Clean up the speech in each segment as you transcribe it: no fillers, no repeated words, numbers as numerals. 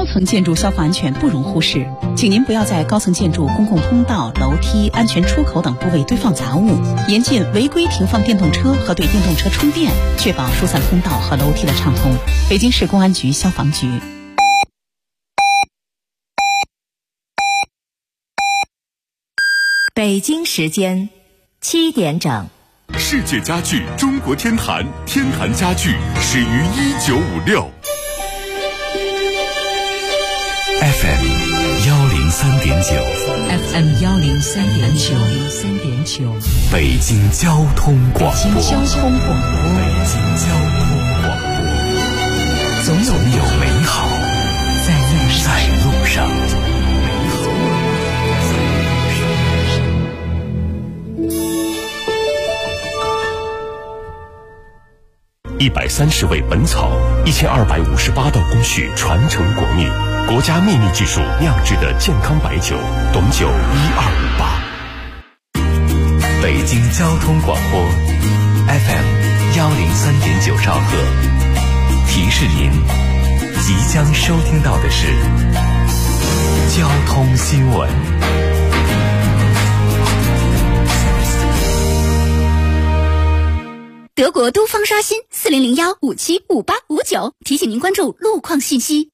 高层建筑消防安全不容忽视，请您不要在高层建筑、公共通道、楼梯、安全出口等部位堆放杂物，严禁违规停放电动车和对电动车充电，确保疏散通道和楼梯的畅通。北京市公安局消防局。 北京时间7点整。 世界家具中国天坛，天坛家具始于1956。 FM 103.9 103.9 北京交通广播。总有美好在路上。130味本草，1258道工序传承国秘，国家秘密技术酿制的健康白酒，董酒1258。北京交通广播 FM 103.9兆赫，提示您即将收听到的是交通新闻。 德国东方刷新4001575859，提醒您关注路况信息。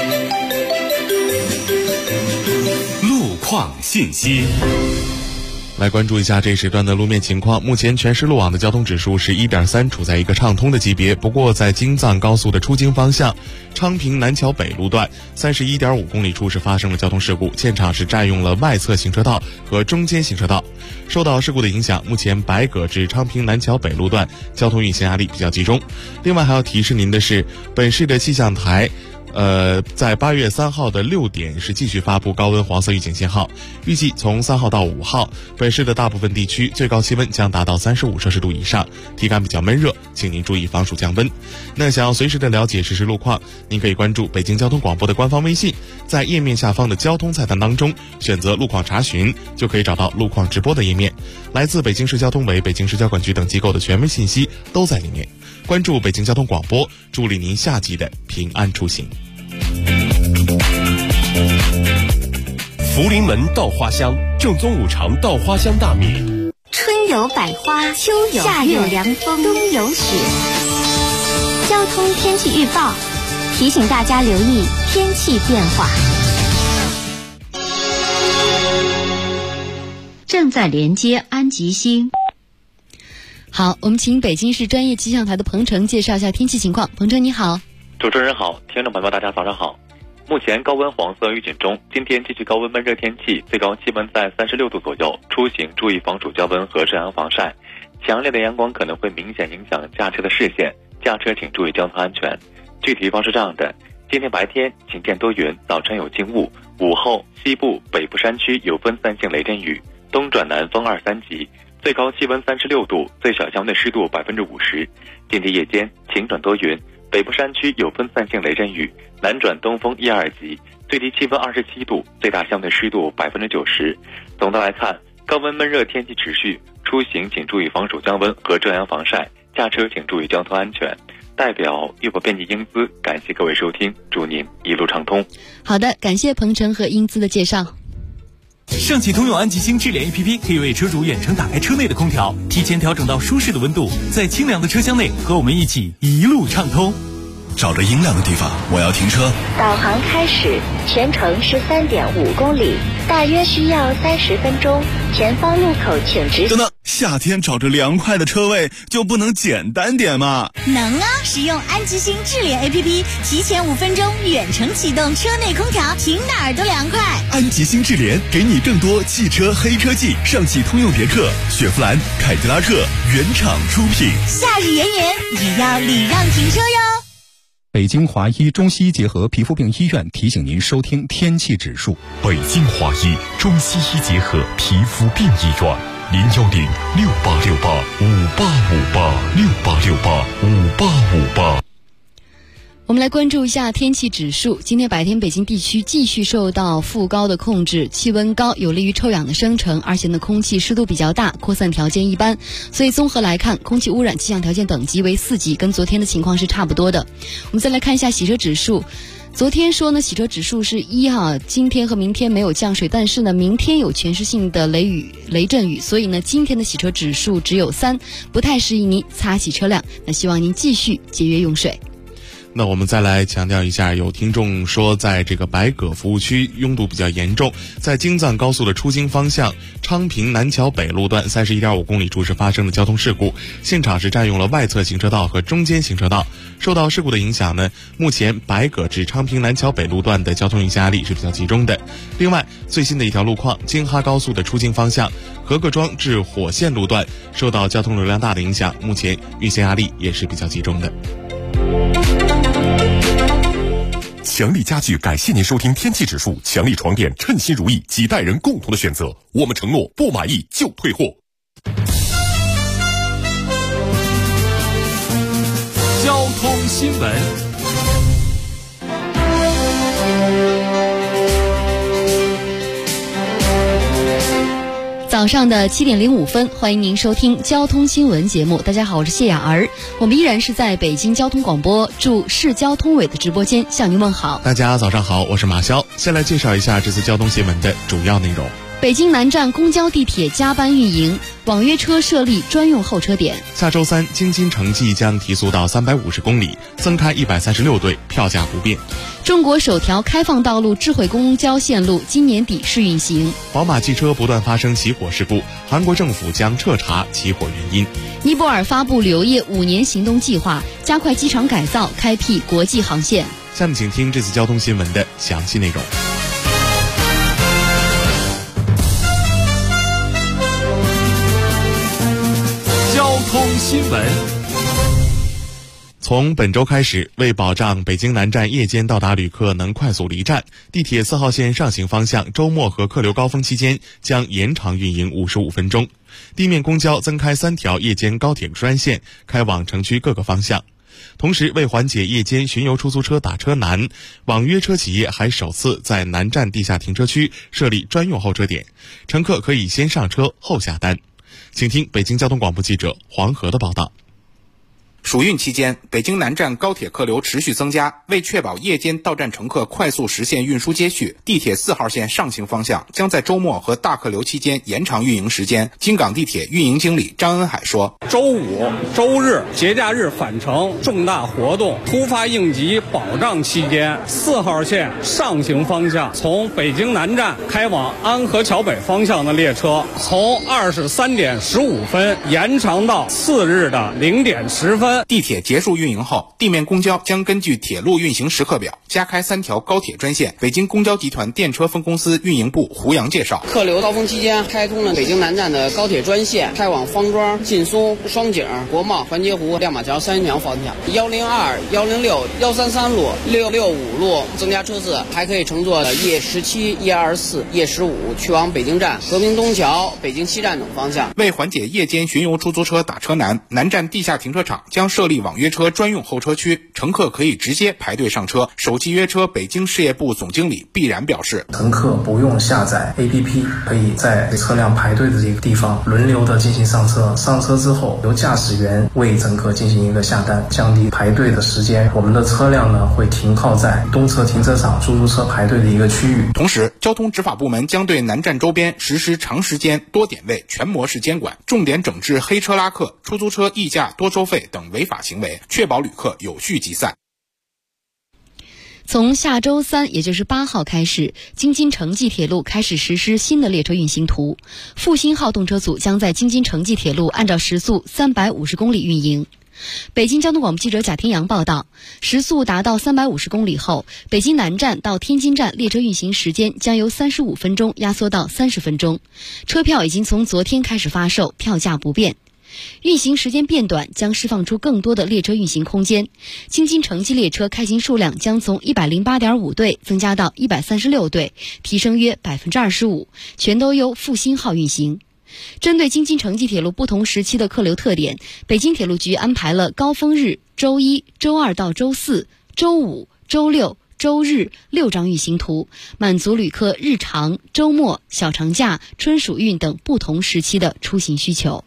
路况信息。 来关注一下这一时段的路面情况。目前全市路网的交通指数是 1.3， 处在一个畅通的级别。不过在京藏高速的出京方向昌平南桥北路段 31.5 公里处是发生了交通事故，现场是占用了外侧行车道和中间行车道。受到事故的影响，目前白葛至昌平南桥北路段交通运行压力比较集中。另外还要提示您的是，本市的气象台在8月3号的6点是继续发布高温黄色预警信号，预计从3号到5号，本市的大部分地区最高气温将达到35摄氏度以上，体感比较闷热，请您注意防暑降温。那想要随时的了解实时路况，您可以关注北京交通广播的官方微信，在页面下方的交通菜单当中选择路况查询，就可以找到路况直播的页面，来自北京市交通委、北京市交管局等机构的权威信息都在里面。关注北京交通广播，助力您夏季的平安出行。 福临门稻花香，正宗五常稻花香大米。 春有百花，秋有夏有凉风，冬有雪。交通天气预报提醒大家留意天气变化。 正在连接安吉星。 好，我们请北京市专业气象台的彭程介绍一下天气情况。彭程你好。 主持人好，听众朋友们大家早上好。目前高温黄色预警中，今天继续高温闷热天气，最高气温在36度左右，出行注意防暑降温和遮阳防晒。强烈的阳光可能会明显影响驾车的视线，驾车请注意交通安全。具体方是这样的：今天白天晴天多云，早晨有轻雾，午后西部、北部山区有分散性雷阵雨，东转南风2、3级，最高气温36度，最小相对湿度50%。今天夜间晴转多云，北部山区有分散性雷阵雨，南转东风1、2级，最低气温27度，最大相对湿度90%。总的来看，高温闷热天气持续，出行请注意防暑降温和遮阳防晒，驾车请注意交通安全。代表粤博编辑英姿感谢各位收听，祝您一路畅通。 好的，感谢彭程和英姿的介绍。 上汽通用安吉星智联 APP 可以为车主远程打开车内的空调，提前调整到舒适的温度，在清凉的车厢内和我们一起一路畅通。 找着阴凉的地方，我要停车。 导航开始，全程是3.5公里，大约需要30分钟。前方路口请直。 等等，夏天找着凉快的车位就不能简单点吗？ 能啊！使用安吉星智联 APP， 提前5分钟远程启动车内空调，停哪儿都凉快。 安吉星智联给你更多汽车黑科技，上汽通用别克、雪佛兰、凯迪拉克原厂出品。 夏日炎炎也要礼让停车哟。 北京华医中西医结合皮肤病医院提醒您收听天气指数。 北京华医中西医结合皮肤病医院，0106868585858，68685858。 我们来关注一下天气指数。今天白天北京地区继续受到副高的控制，气温高有利于臭氧的生成，而且呢空气湿度比较大，扩散条件一般，所以综合来看，空气污染气象条件等级为4级，跟昨天的情况是差不多的。我们再来看一下洗车指数。 昨天说呢，洗车指数是1哈，今天和明天没有降水，但是呢，明天有全市性的雷阵雨，所以呢，今天的洗车指数只有3，不太适宜您擦洗车辆。那希望您继续节约用水。 那我们再来强调一下，有听众说在这个白葛服务区拥堵比较严重，在京藏高速的出京方向昌平南桥北路段31.5公里处是发生了交通事故，现场是占用了外侧行车道和中间行车道。受到事故的影响呢，目前白葛至昌平南桥北路段的交通运行压力是比较集中的。另外，最新的一条路况，京哈高速的出京方向合各庄至火线路段受到交通流量大的影响，目前运行压力也是比较集中的。 强力家具感谢您收听天气指数，强力床垫称心如意，几代人共同的选择，我们承诺不满意就退货。 交通新闻。 早上的7点05分，欢迎您收听交通新闻节目。大家好，我是谢雅儿，我们依然是在北京交通广播驻市交通委的直播间向您问好。 大家早上好，我是马潇。先来介绍一下这次交通新闻的主要内容。 北京南站公交地铁加班运营，网约车设立专用候车点。 下周3，京津城际将提速到350公里，增开136对，票价不变。 中国首条开放道路智慧公交线路今年底试运行。 宝马汽车不断发生起火事故，韩国政府将彻查起火原因。 尼泊尔发布旅游业5年行动计划，加快机场改造，开辟国际航线。 下面请听这次交通新闻的详细内容。 交通新闻。 从本周开始，为保障北京南站夜间到达旅客能快速离站，地铁4号线上行方向周末和客流高峰期间将延长运营55分钟。地面公交增开3条夜间高铁专线，开往城区各个方向。同时，为缓解夜间巡游出租车打车难，网约车企业还首次在南站地下停车区设立专用候车点，乘客可以先上车后下单。请听北京交通广播记者黄河的报道。 暑运期间，北京南站高铁客流持续增加，为确保夜间到站乘客快速实现运输接续，地铁4号线上行方向将在周末和大客流期间延长运营时间。京港地铁运营经理张恩海说， 周五、周日、节假日返程、重大活动、突发应急保障期间，4号线上行方向从北京南站开往安河桥北方向的列车，从23点15分延长到次日的0点10分。 地铁结束运营后，地面公交将根据铁路运行时刻表加开3条高铁专线。北京公交集团电车分公司运营部胡杨介绍， 客流高峰期间开通了北京南站的高铁专线，开往方庄、劲松、双井、国贸、环街湖、亮马桥3条方向，102、106、133路、665路增加车次，还可以乘坐夜17、夜24、夜15去往北京站、和平东桥、北京西站等方向。 为缓解夜间巡游出租车打车难，南站地下停车场将设立网约车专用候车区，乘客可以直接排队上车。首汽约车北京事业部总经理毕然表示， 乘客不用下载 APP， 可以在车辆排队的这个地方轮流的进行上车，上车之后由驾驶员为乘客进行一个下单，降低排队的时间。我们的车辆呢会停靠在东侧停车场出租车排队的一个区域。 同时，交通执法部门将对南站周边实施长时间多点位全模式监管，重点整治黑车拉客、出租车溢价多收费等违法行为，确保旅客有序集散。 从下周3，也就是8号开始，京津城际铁路开始实施新的列车运行图。复兴号动车组将在京津城际铁路按照时速350公里运营。北京交通广播记者贾天阳报道，时速达到350公里后，北京南站到天津站列车运行时间将由35分钟压缩到30分钟。车票已经从昨天开始发售，票价不变。运行时间变短，将释放出更多的列车运行空间。京津城际列车开行数量将从108.5对增加到136对，提升约25%，全都由复兴号运行。针对京津城际铁路不同时期的客流特点，北京铁路局安排了高峰日周1、周2到周4、周5、周6、周日6张运行图，满足旅客日常、周末、小长假、春暑运等不同时期的出行需求。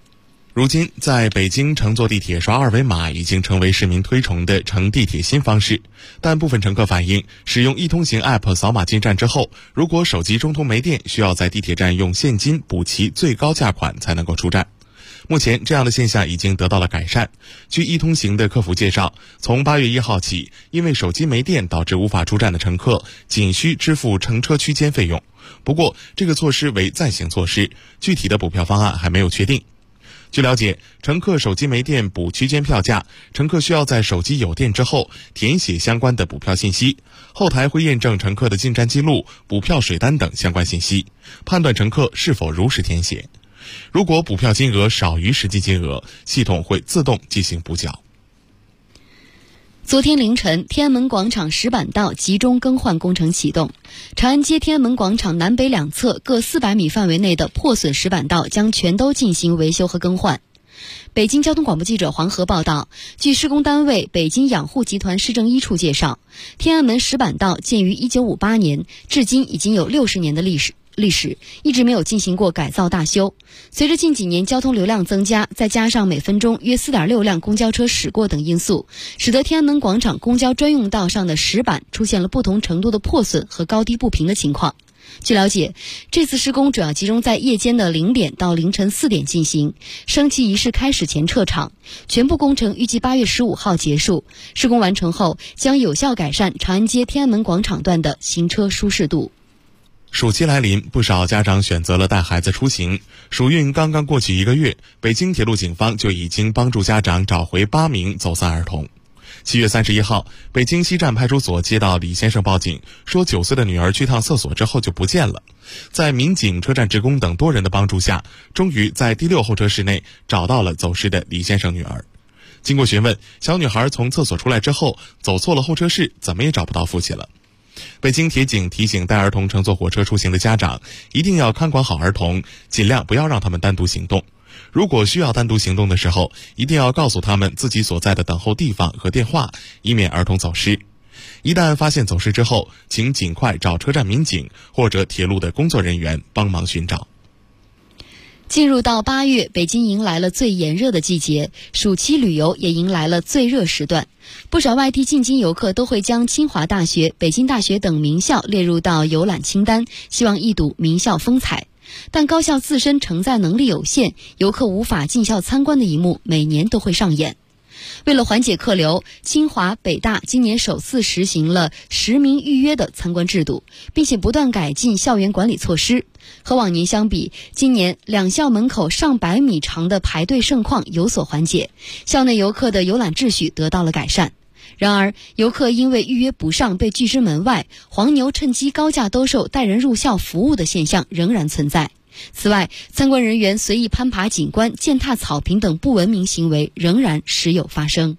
如今，在北京乘坐地铁刷二维码已经成为市民推崇的乘地铁新方式，但部分乘客反映，使用一通行 App 扫码进站之后，如果手机中途没电，需要在地铁站用现金补齐最高价款才能够出站。目前，这样的现象已经得到了改善。据一通行的客服介绍，从8月1号起，因为手机没电导致无法出站的乘客，仅需支付乘车区间费用。不过，这个措施为暂行措施，具体的补票方案还没有确定。据了解，乘客手机没电补区间票价，乘客需要在手机有电之后填写相关的补票信息，后台会验证乘客的进站记录、补票水单等相关信息，判断乘客是否如实填写。如果补票金额少于实际金额，系统会自动进行补缴。 昨天凌晨，天安门广场石板道集中更换工程启动，长安街天安门广场南北两侧各400米范围内的破损石板道将全都进行维修和更换。北京交通广播记者黄河报道，据施工单位北京养护集团市政一处介绍，天安门石板道建于1958年，至今已经有60年的历史，一直没有进行过改造大修。随着近几年交通流量增加，再加上每分钟约 4.6 辆公交车驶过等因素，使得天安门广场公交专用道上的石板出现了不同程度的破损和高低不平的情况。据了解，这次施工主要集中在夜间的0点到凌晨4点进行，升旗仪式开始前撤场，全部工程预计8月15号结束。施工完成后，将有效改善长安街天安门广场段的行车舒适度。 暑期来临，不少家长选择了带孩子出行。暑运刚刚过去1个月，北京铁路警方就已经帮助家长找回8名走散儿童。7月31号，北京西站派出所接到李先生报警，说9岁的女儿去趟厕所之后就不见了。在民警、车站职工等多人的帮助下，终于在第6候车室内找到了走失的李先生女儿。经过询问，小女孩从厕所出来之后走错了候车室，怎么也找不到父亲了。北京铁警提醒带儿童乘坐火车出行的家长，一定要看管好儿童，尽量不要让他们单独行动。如果需要单独行动的时候，一定要告诉他们自己所在的等候地方和电话，以免儿童走失。一旦发现走失之后，请尽快找车站民警或者铁路的工作人员帮忙寻找。 进入到8月，北京迎来了最炎热的季节，暑期旅游也迎来了最热时段。不少外地进京游客都会将清华大学、北京大学等名校列入到游览清单，希望一睹名校风采。但高校自身承载能力有限，游客无法进校参观的一幕每年都会上演。为了缓解客流，清华、北大今年首次实行了实名预约的参观制度，并且不断改进校园管理措施。和往年相比，今年两校门口上百米长的排队盛况有所缓解，校内游客的游览秩序得到了改善。然而，游客因为预约不上被拒之门外，黄牛趁机高价兜售带人入校服务的现象仍然存在。此外，参观人员随意攀爬景观、践踏草坪等不文明行为仍然时有发生。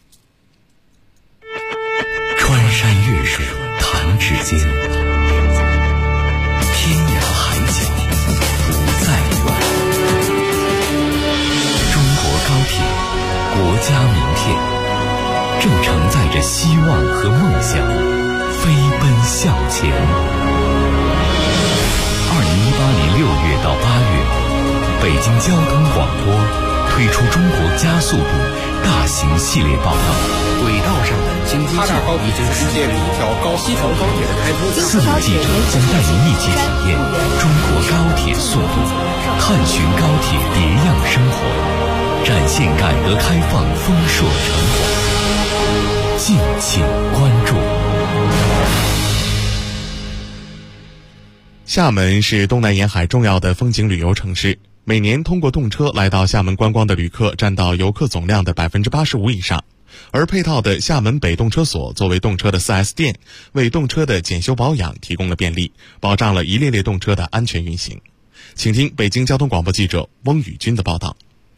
穿山越水弹指间，天涯海角不再远。中国高铁，国家名片，正承载着希望和梦想，飞奔向前。2018年6月到8月，北京交通广播推出中国加速度大型系列报道。 轨道上的京津冀已经世界第一条西条高铁的开通。 4路记者将带您一起体验中国高铁速度，探寻高铁别样生活，展现改革开放丰硕成果。敬请关注。 厦门是东南沿海重要的风景旅游城市，每年通过动车来到厦门观光的旅客占到游客总量的 85% 以上。而配套的厦门北动车所作为动车的 4S 店，为动车的检修保养提供了便利，保障了一列列动车的安全运行。请听北京交通广播记者翁宇军的报道。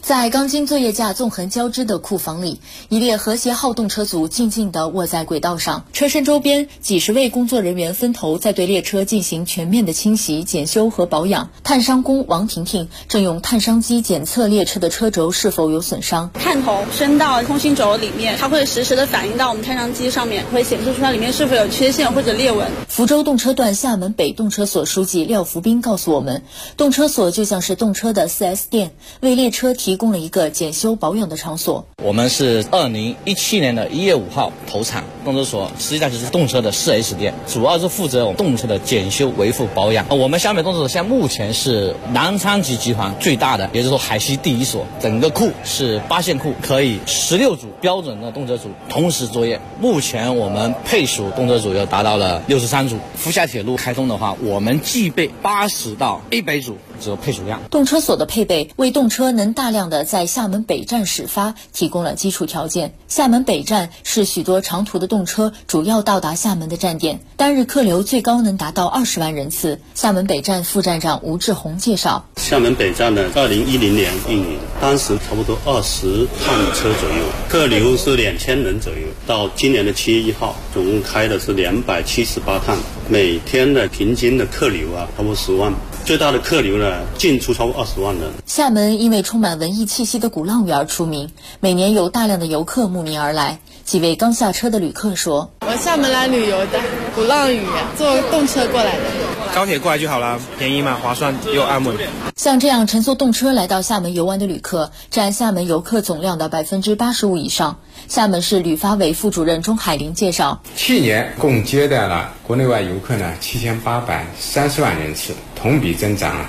在钢筋作业架纵横交织的库房里，一列和谐号动车组静静地卧在轨道上，车身周边几十位工作人员分头在对列车进行全面的清洗、检修和保养。探伤工王婷婷正用探伤机检测列车的车轴是否有损伤。 探头伸到通行轴里面，它会实时的反映到我们探伤机上面，会显示出它里面是否有缺陷或者裂纹。 福州动车段厦门北动车所书记廖福斌告诉我们，动车所就像是动车的 4S 店，为列车提供了一个检修保养的场所。 我们是2017年的1月5号投产，动车所实际上就是动车的 4S 店，主要是负责我们动车的检修、维护、保养。我们厦门动车所现在目前是南昌集集团最大的，也就是说海西第一所，整个库是8线库，可以16组标准的动车组同时作业。目前我们配属动车组又达到了63组。福厦铁路开通的话，我们具备80到100组这个配属量。 动车所的配备为动车能大量的在厦门北站始发提供了基础条件。厦门北站是许多长途的动车主要到达厦门的站点，单日客流最高能达到20万人次。厦门北站副站长吴志宏介绍， 厦门北站呢2010年运营，当时差不多20趟车左右，客流是2000人左右。到今年的7月1号，总共开的是278趟，每天的平均的客流差不多10万。最大的客流呢，进出超过20万人。 厦门因为充满文艺气息的鼓浪屿而出名，每年有大量的游客慕名而来。几位刚下车的旅客说， 我厦门来旅游的，鼓浪屿坐动车过来的。 高铁过来就好了，便宜嘛，划算又安稳。 像这样乘坐动车来到厦门游玩的旅客占厦门游客总量的85%以上。厦门市旅发委副主任钟海林介绍， 去年共接待了国内外游客呢7830万人次，同比增长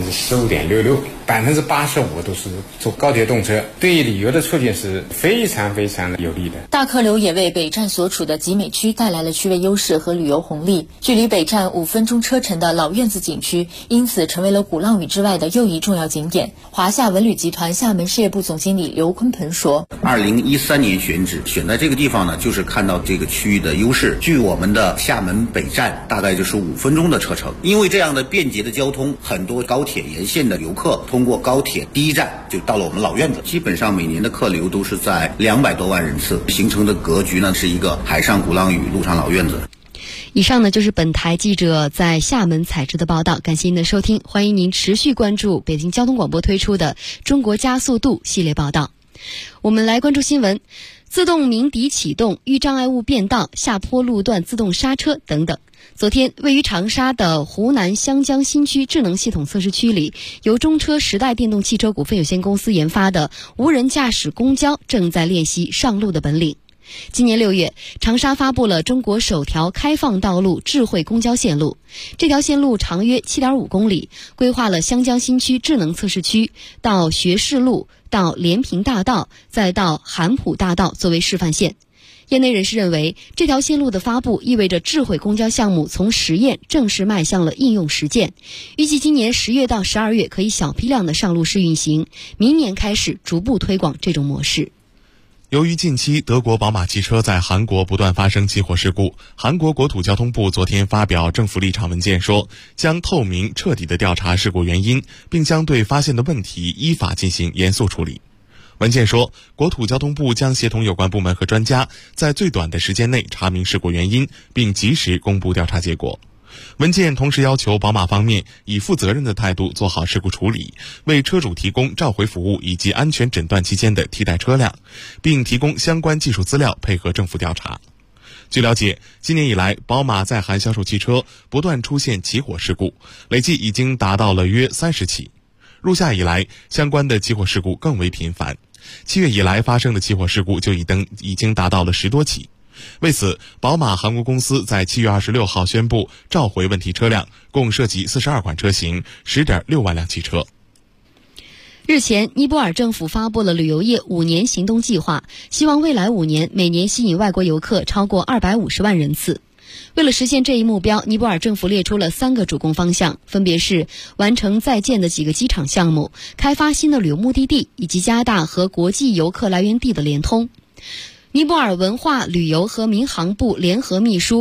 15.66%，85%都是坐高铁动车，对旅游的促进是非常非常有利的。 大客流也为北站所处的集美区带来了区位优势和旅游红利。距离北站5分钟车程的老院子景区，因此成为了鼓浪屿之外的又一重要景点。华夏文旅集团厦门事业部总经理刘坤鹏说 ，2013年选址，选在这个地方呢，就是看到这个区域的优势。距我们的厦门北站大概就是5分钟的车程，因为这样的便捷的交通，很多高铁沿线的游客通过高铁第一站就到了我们老院子，基本上每年的客流都是在200多万人次，形成的格局呢是一个海上鼓浪屿，陆上老院子。 以上呢就是本台记者在厦门采制的报道，感谢您的收听，欢迎您持续关注北京交通广播推出的中国加速度系列报道。我们来关注新闻，自动鸣笛启动、遇障碍物变道、下坡路段自动刹车等等。昨天，位于长沙的湖南湘江新区智能系统测试区里，由中车时代电动汽车股份有限公司研发的无人驾驶公交正在练习上路的本领。今年6月，长沙发布了中国首条开放道路智慧公交线路。这条线路长约7.5公里，规划了湘江新区智能测试区到学士路，到连平大道，再到韩普大道作为示范线。业内人士认为，这条线路的发布意味着智慧公交项目从实验正式迈向了应用实践。预计今年10月到12月可以小批量的上路试运行，明年开始逐步推广这种模式。 由于近期德国宝马汽车在韩国不断发生起火事故，韩国国土交通部昨天发表政府立场文件说，将透明彻底地调查事故原因，并将对发现的问题依法进行严肃处理。文件说，国土交通部将协同有关部门和专家，在最短的时间内查明事故原因，并及时公布调查结果。文件同时要求宝马方面以负责任的态度做好事故处理，为车主提供召回服务以及安全诊断期间的替代车辆，并提供相关技术资料配合政府调查。据了解，今年以来，宝马在韩销售汽车不断出现起火事故，累计已经达到了约30起。入夏以来，相关的起火事故更为频繁。7月以来发生的起火事故就已经达到了10多起。为此，宝马韩国公司在7月26号宣布召回问题车辆，共涉及42款车型，10.6万辆汽车。 日前，尼泊尔政府发布了旅游业5年行动计划，希望未来5年每年吸引外国游客超过250万人次。为了实现这一目标，尼泊尔政府列出了3个主攻方向，分别是完成在建的几个机场项目、开发新的旅游目的地，以及加大和国际游客来源地的联通。尼泊尔文化旅游和民航部联合秘书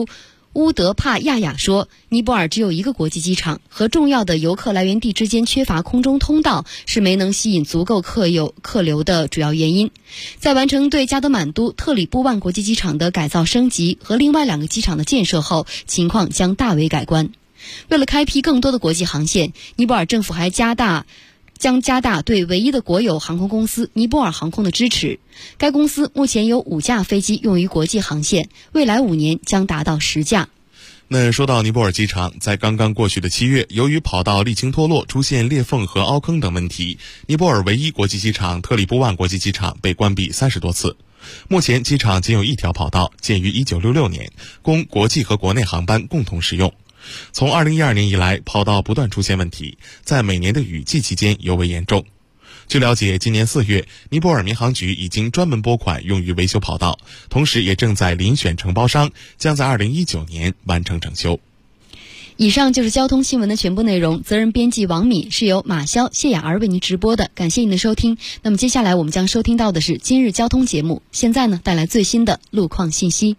乌德帕亚亚说，尼泊尔只有一个国际机场，和重要的游客来源地之间缺乏空中通道，是没能吸引足够客流的主要原因。在完成对加德满都特里布万国际机场的改造升级和另外2个机场的建设后，情况将大为改观。为了开辟更多的国际航线，尼泊尔政府还将加大对唯一的国有航空公司尼泊尔航空的支持。该公司目前有5架飞机用于国际航线，未来5年将达到10架。 那说到尼泊尔机场，在刚刚过去的7月，由于跑道沥青脱落，出现裂缝和凹坑等问题，尼泊尔唯一国际机场特里布万国际机场被关闭30多次。目前机场仅有1条跑道，建于1966年，供国际和国内航班共同使用。从2012年以来，跑道不断出现问题，在每年的雨季期间尤为严重。据了解，今年4月，尼泊尔民航局已经专门拨款用于维修跑道，同时也正在遴选承包商，将在2019年完成整修。 以上就是交通新闻的全部内容，责任编辑王敏，是由马潇、谢雅儿为您直播的，感谢您的收听。那么接下来我们将收听到的是今日交通节目，现在呢带来最新的路况信息。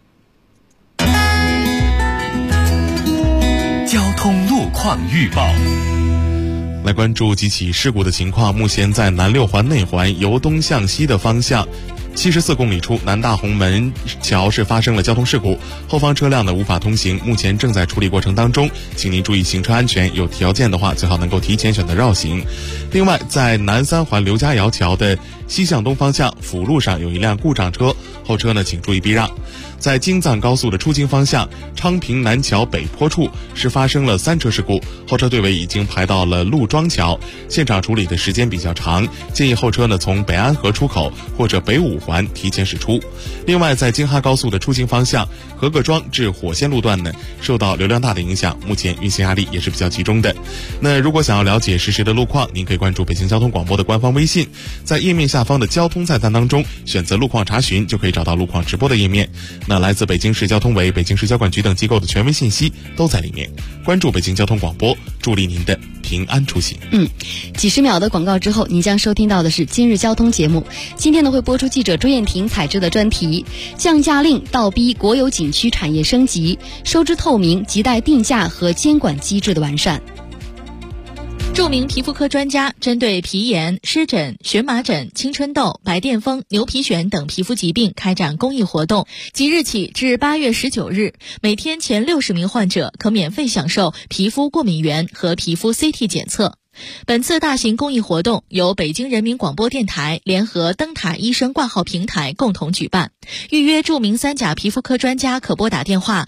交通路况预报， 来关注几起事故的情况。目前在南6环内环由东向西的方向74公里处南大红门桥是发生了交通事故，后方车辆呢无法通行，目前正在处理过程当中，请您注意行车安全，有条件的话最好能够提前选择绕行。另外，在南3环刘家窑桥的西向东方向辅路上有一辆故障车，后车呢请注意避让。在京藏高速的出京方向昌平南桥北坡处是发生了3车事故，后车队尾已经排到了陆庄桥，现场处理的时间比较长，建议后车呢从北安河出口或者北5环提前驶出。另外，在京哈高速的出京方向合各庄至火线路段呢受到流量大的影响，目前运行压力也是比较集中的。那如果想要了解实时的路况，您可以关注北京交通广播的官方微信，在页面下方的交通菜单当中选择路况查询，就可以找到路况直播的页面。那来自北京市交通委、北京市交管局等机构的权威信息都在里面。关注北京交通广播，助力您的平安出行。 几十秒的广告之后，您将收听到的是今日交通节目。今天呢会播出记者周燕婷采制的专题，降价令倒逼国有景区产业升级，收支透明，亟待定价和监管机制的完善。 著名皮肤科专家针对皮炎、湿疹、荨麻疹、青春痘、白癜风、牛皮癣等皮肤疾病开展公益活动，即日起至8月19日，每天前60名患者可免费享受皮肤过敏原和皮肤 CT 检测。本次大型公益活动由北京人民广播电台联合灯塔医生挂号平台共同举办。预约著名3甲皮肤科专家可拨打电话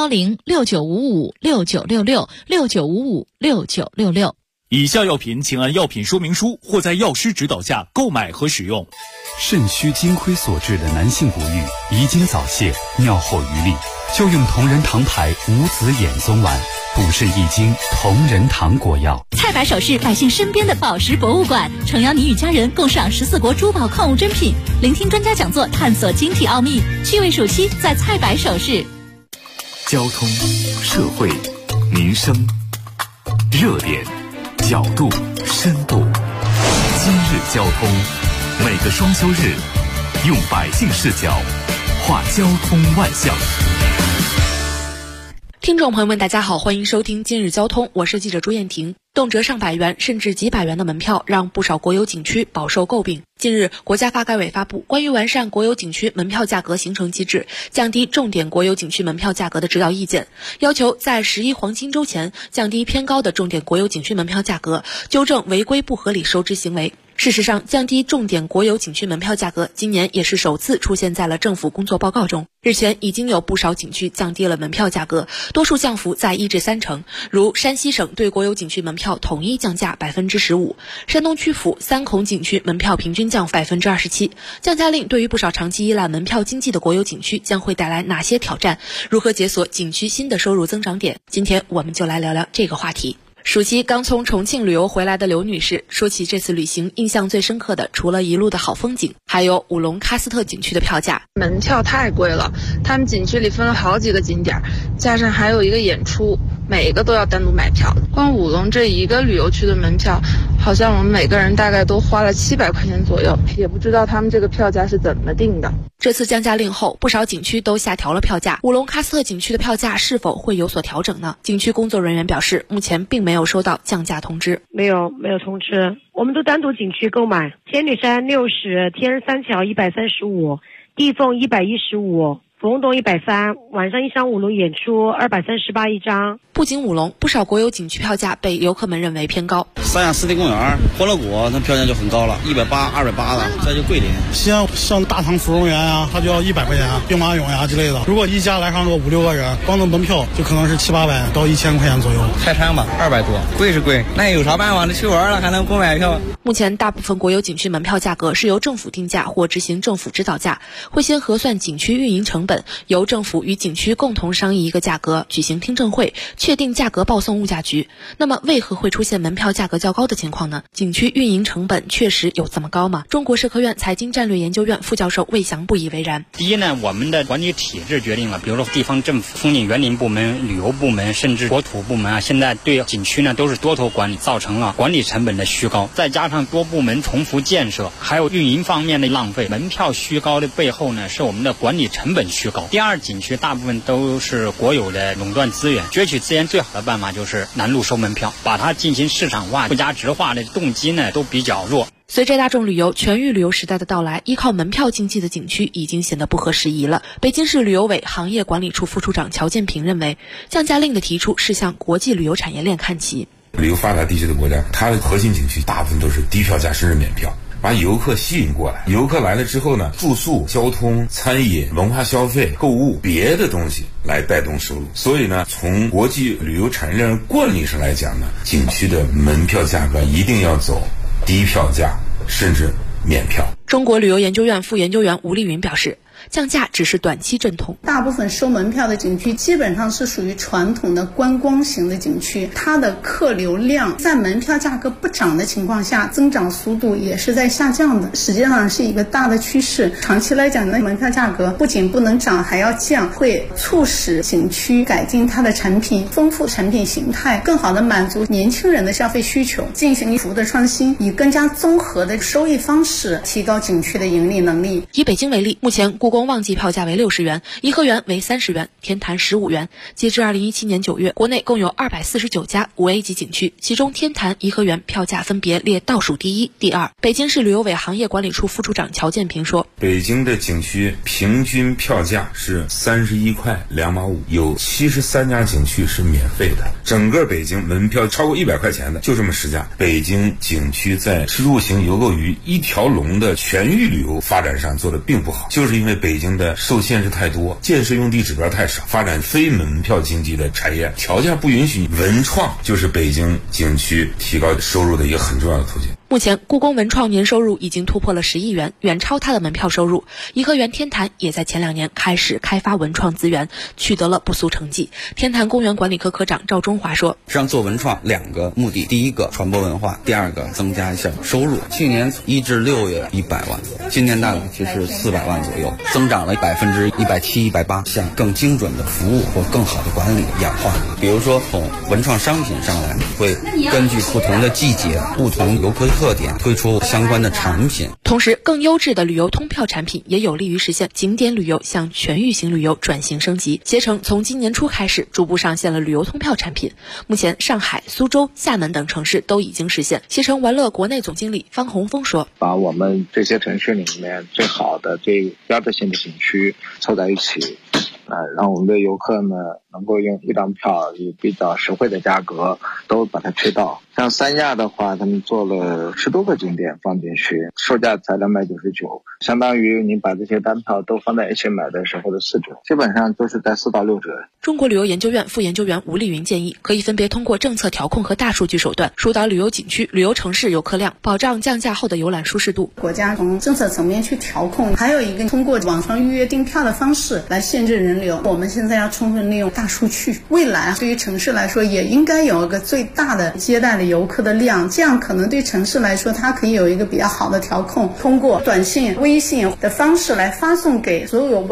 01069556966 69556966。 以下药品请按药品说明书或在药师指导下购买和使用。 肾虚精亏所致的男性不育、遗精早泄、尿后余力，就用同仁堂牌无籽眼松丸，补肾益精，同仁堂国药。 菜百首饰，百姓身边的宝石博物馆，诚邀你与家人共赏14国珠宝矿物珍品，聆听专家讲座，探索晶体奥秘。趣味暑期在菜百首饰。 交通、社会、民生、热点、角度、深度。今日交通，每个双休日，用百姓视角画交通万象。 听众朋友们，大家好，欢迎收听今日交通，我是记者朱燕婷。动辄上百元甚至几百元的门票，让不少国有景区饱受诟病。近日，国家发改委发布关于完善国有景区门票价格形成机制、降低重点国有景区门票价格的指导意见，要求在11黄金周前降低偏高的重点国有景区门票价格，纠正违规不合理收支行为。事实上，降低重点国有景区门票价格今年也是首次出现在了政府工作报告中。日前已经有不少景区降低了门票价格，多数降幅在1至3成，如山西省对国有景区门票统一降价 15%， 山东曲阜3孔景区门票平均降 27%。 降价令对于不少长期依赖门票经济的国有景区将会带来哪些挑战？如何解锁景区新的收入增长点？今天我们就来聊聊这个话题。暑期刚从重庆旅游回来的刘女士说起这次旅行，印象最深刻的除了一路的好风景，还有五龙喀斯特景区的票价。 门票太贵了，他们景区里分了好几个景点，加上还有一个演出，每个都要单独买票。光五龙这一个旅游区的门票好像我们每个人大概都花了700块钱左右，也不知道他们这个票价是怎么定的。 这次降价令后，不少景区都下调了票价。五龙喀斯特景区的票价是否会有所调整呢？景区工作人员表示，目前并没有收到降价通知。 没有通知，我们都单独景区购买。天女山60，天人三桥135，地凤115，芙蓉洞130，晚上1商5路演出238一张。 不仅五龙，不少国有景区票价被游客们认为偏高。 三亚湿地公园、欢乐谷，它票价就很高了，180、280的，这就贵点。 西安像大唐芙蓉园啊，它就要100块钱，兵马俑呀之类的。如果一家来上个5、6个人，光的门票就可能是700、800到1000块钱左右。 开餐吧，200多，贵是贵，那有啥办法？那去玩了还能不买票？ 目前大部分国有景区门票价格是由政府定价或执行政府指导价，会先核算景区运营成本，由政府与景区共同商议一个价格，举行听证会，确定价格报送物价局。那么为何会出现门票价格较高的情况呢？景区运营成本确实有这么高吗？中国社科院财经战略研究院副教授魏翔不以为然。 第一呢，我们的管理体制决定了，比如说地方政府、风景园林部门、旅游部门，甚至国土部门啊，现在对景区呢都是多头管理，造成了管理成本的虚高，再加上多部门重复建设，还有运营方面的浪费，门票虚高的背后呢，是我们的管理成本虚高。第二，景区大部分都是国有的垄断资源，攫取资源最好的办法就是拦路收门票，把它进行市场化、附加值化的动机呢都比较弱。 随着大众旅游、全域旅游时代的到来，依靠门票经济的景区已经显得不合时宜了。北京市旅游委行业管理处副处长乔建平认为，降价令的提出是向国际旅游产业链看齐。 旅游发达地区的国家，它的核心景区大部分都是低票价甚至免票，把游客吸引过来。游客来了之后呢，住宿、交通、餐饮、文化消费、购物，别的东西来带动收入。所以呢，从国际旅游产业链惯例上来讲呢，景区的门票价格一定要走低票价甚至免票。 中国旅游研究院副研究员吴丽云表示，降价只是短期阵痛。 大部分收门票的景区基本上是属于传统的观光型的景区，它的客流量在门票价格不涨的情况下，增长速度也是在下降的，实际上是一个大的趋势。长期来讲呢，门票价格不仅不能涨还要降，会促使景区改进它的产品，丰富产品形态，更好的满足年轻人的消费需求，进行服务的创新，以更加综合的收益方式提高景区的盈利能力。 以北京为例，目前故宫旺季票价为60元，颐和园为30元，天坛15元。截至2017年9月，国内共有249家5A 级景区，其中天坛、颐和园票价分别列倒数第一、第二。北京市旅游委行业管理处副处长乔建平说， 北京的景区平均票价是31块2毛5，有73家景区是免费的。整个北京门票超过100块钱的就这么10家。北京景区在吃住行游购娱一条龙的全域旅游发展上做得并不好，就是因为北京的受限制太多，建设用地指标太少，发展非门票经济的产业条件不允许。文创就是北京景区提高收入的一个很重要的途径。 目前故宫文创年收入已经突破了10亿元，远超它的门票收入。颐和园天坛也在前2年开始开发文创资源，取得了不俗成绩。天坛公园管理科科长赵中华说， 实际上做文创2个目的，第一个传播文化，第二个增加一下收入。去年1至6月100万，今年大概就是400万左右，增长了170%、170%、180%，向更精准的服务或更好的管理演化。比如说从文创商品上来，会根据不同的季节、不同游客特点推出相关的产品。 同时，更优质的旅游通票产品也有利于实现景点旅游向全域型旅游转型升级。携程从今年初开始逐步上线了旅游通票产品，目前上海、苏州、厦门等城市都已经实现。携程玩乐国内总经理方洪峰说， 把我们这些城市里面最好的、最标志性的景区凑在一起，让我们的游客呢能够用一张票以比较实惠的价格都把它吃到。像三亚的话，他们做了10多个景点放进去，售价才299，相当于你把这些单票都放在一起买的时候的4折，基本上都是在4到6折。 中国旅游研究院副研究员吴丽云建议，可以分别通过政策调控和大数据手段，疏导旅游景区、旅游城市游客量，保障降价后的游览舒适度。 国家从政策层面去调控，还有一个通过网上预约订票的方式来限制人流。我们现在要充分利用大数据，未来对于城市来说也应该有一个最大的接待的游客的量，这样可能对城市来说它可以有一个比较好的调控，通过短信、微信的方式来发送给所有